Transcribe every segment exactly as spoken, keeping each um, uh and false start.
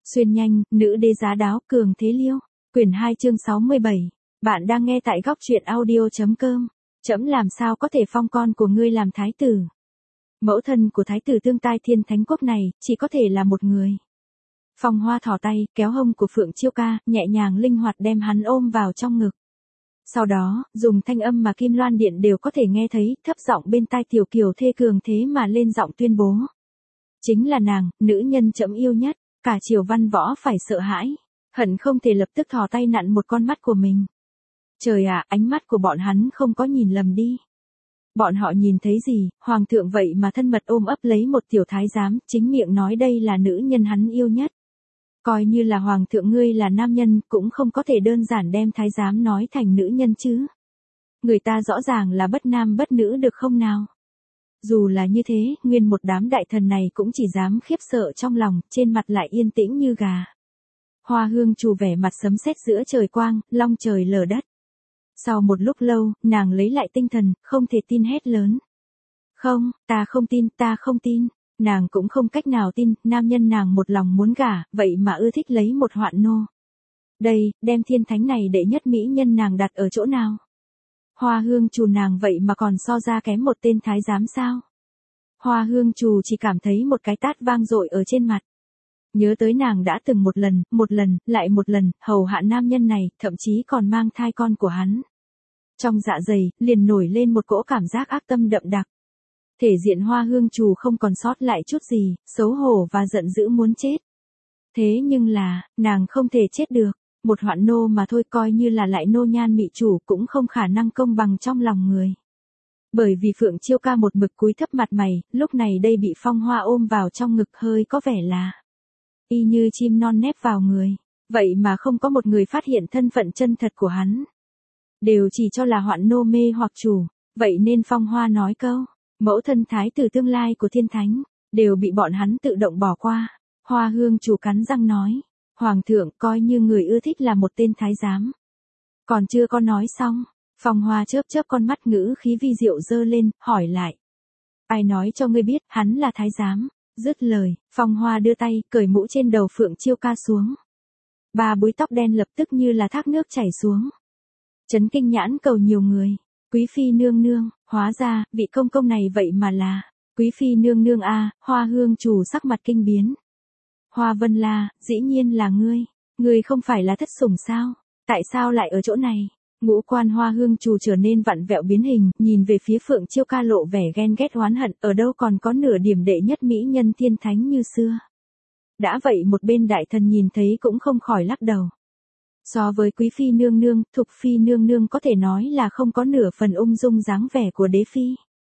Xuyên nhanh, nữ đế giá đáo, cường thế liêu. Quyển hai chương sáu mươi bảy. Bạn đang nghe tại góc truyện audio.com. Trẫm làm sao có thể phong con của ngươi làm thái tử. Mẫu thân của thái tử tương tai thiên thánh quốc này, chỉ có thể là một người. Phong Hoa thò tay, kéo hông của Phượng Chiêu Ca, nhẹ nhàng linh hoạt đem hắn ôm vào trong ngực. Sau đó, dùng thanh âm mà Kim Loan Điện đều có thể nghe thấy, thấp giọng bên tai Tiểu Kiều Thê cường thế mà lên giọng tuyên bố. Chính là nàng, nữ nhân trẫm yêu nhất, cả triều văn võ phải sợ hãi, hận không thể lập tức thò tay nặn một con mắt của mình. Trời ạ, ánh mắt của bọn hắn không có nhìn lầm đi. Bọn họ nhìn thấy gì, hoàng thượng vậy mà thân mật ôm ấp lấy một tiểu thái giám, chính miệng nói đây là nữ nhân hắn yêu nhất. Coi như là hoàng thượng ngươi là nam nhân, cũng không có thể đơn giản đem thái giám nói thành nữ nhân chứ. Người ta rõ ràng là bất nam bất nữ được không nào? Dù là như thế, nguyên một đám đại thần này cũng chỉ dám khiếp sợ trong lòng, trên mặt lại yên tĩnh như gà. Hoa Hương Trù vẻ mặt sấm sét giữa trời quang, long trời lở đất. Sau một lúc lâu, nàng lấy lại tinh thần, không thể tin hét lớn. Không, ta không tin, ta không tin. Nàng cũng không cách nào tin, nam nhân nàng một lòng muốn gả, vậy mà ưa thích lấy một hoạn nô. Đây, đem thiên thánh này đệ nhất mỹ nhân nàng đặt ở chỗ nào? Hoa Hương Trù nàng vậy mà còn so ra kém một tên thái giám sao? Hoa Hương Trù chỉ cảm thấy một cái tát vang dội ở trên mặt. Nhớ tới nàng đã từng một lần, một lần, lại một lần, hầu hạ nam nhân này, thậm chí còn mang thai con của hắn. Trong dạ dày, liền nổi lên một cỗ cảm giác ác tâm đậm đặc. Thể diện Hoa Hương Trù không còn sót lại chút gì, xấu hổ và giận dữ muốn chết. Thế nhưng là, nàng không thể chết được, một hoạn nô mà thôi, coi như là lại nô nhan mị chủ cũng không khả năng công bằng trong lòng người. Bởi vì Phượng Chiêu Ca một mực cúi thấp mặt mày, lúc này đây bị Phong Hoa ôm vào trong ngực hơi có vẻ là y như chim non nép vào người, vậy mà không có một người phát hiện thân phận chân thật của hắn. Đều chỉ cho là hoạn nô mê hoặc chủ, vậy nên Phong Hoa nói câu, mẫu thân thái tử tương lai của thiên thánh, đều bị bọn hắn tự động bỏ qua. Hoa Hương Trù cắn răng nói, hoàng thượng coi như người ưa thích là một tên thái giám. Còn chưa có nói xong, Phong Hoa chớp chớp con mắt ngữ khí vi diệu dơ lên, hỏi lại. Ai nói cho ngươi biết, hắn là thái giám? Dứt lời, Phong Hoa đưa tay, cởi mũ trên đầu Phượng Chiêu Ca xuống. Ba búi tóc đen lập tức như là thác nước chảy xuống. Chấn kinh nhãn cầu nhiều người. Quý phi nương nương, hóa ra, vị công công này vậy mà là Quý phi nương nương a. Hoa Hương Trù sắc mặt kinh biến. Hoa Vân La, dĩ nhiên là ngươi, ngươi không phải là thất sủng sao? Tại sao lại ở chỗ này? Ngũ quan Hoa Hương Trù trở nên vặn vẹo biến hình, nhìn về phía Phượng Chiêu Ca lộ vẻ ghen ghét oán hận, ở đâu còn có nửa điểm đệ nhất mỹ nhân thiên thánh như xưa. Đã vậy một bên đại thần nhìn thấy cũng không khỏi lắc đầu. So với Quý phi nương nương, Thục phi nương nương có thể nói là không có nửa phần ung dung dáng vẻ của đế phi.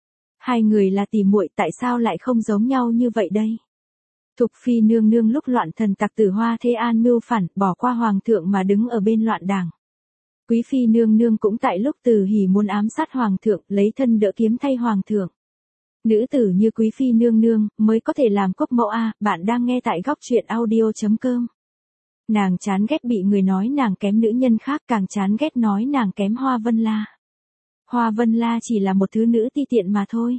Hai người là tỉ muội, tại sao lại không giống nhau như vậy đây? Thục phi nương nương lúc loạn thần tặc tử Hoa Thê An mưu phản, bỏ qua hoàng thượng mà đứng ở bên loạn đảng. Quý phi nương nương cũng tại lúc Từ Hỉ muốn ám sát hoàng thượng, lấy thân đỡ kiếm thay hoàng thượng. Nữ tử như Quý phi nương nương mới có thể làm quốc mẫu a. Bạn đang nghe tại góc truyện audio.com. Nàng chán ghét bị người nói nàng kém nữ nhân khác, càng chán ghét nói nàng kém Hoa Vân La. Hoa Vân La chỉ là một thứ nữ ti tiện mà thôi.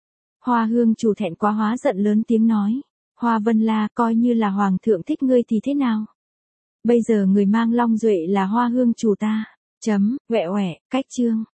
Hoa Hương Trù thẹn quá hóa giận lớn tiếng nói. Hoa Vân La, coi như là hoàng thượng thích ngươi thì thế nào? Bây giờ người mang long duệ là Hoa Hương Trù ta. Chấm, quẹ quẹ, cách chương.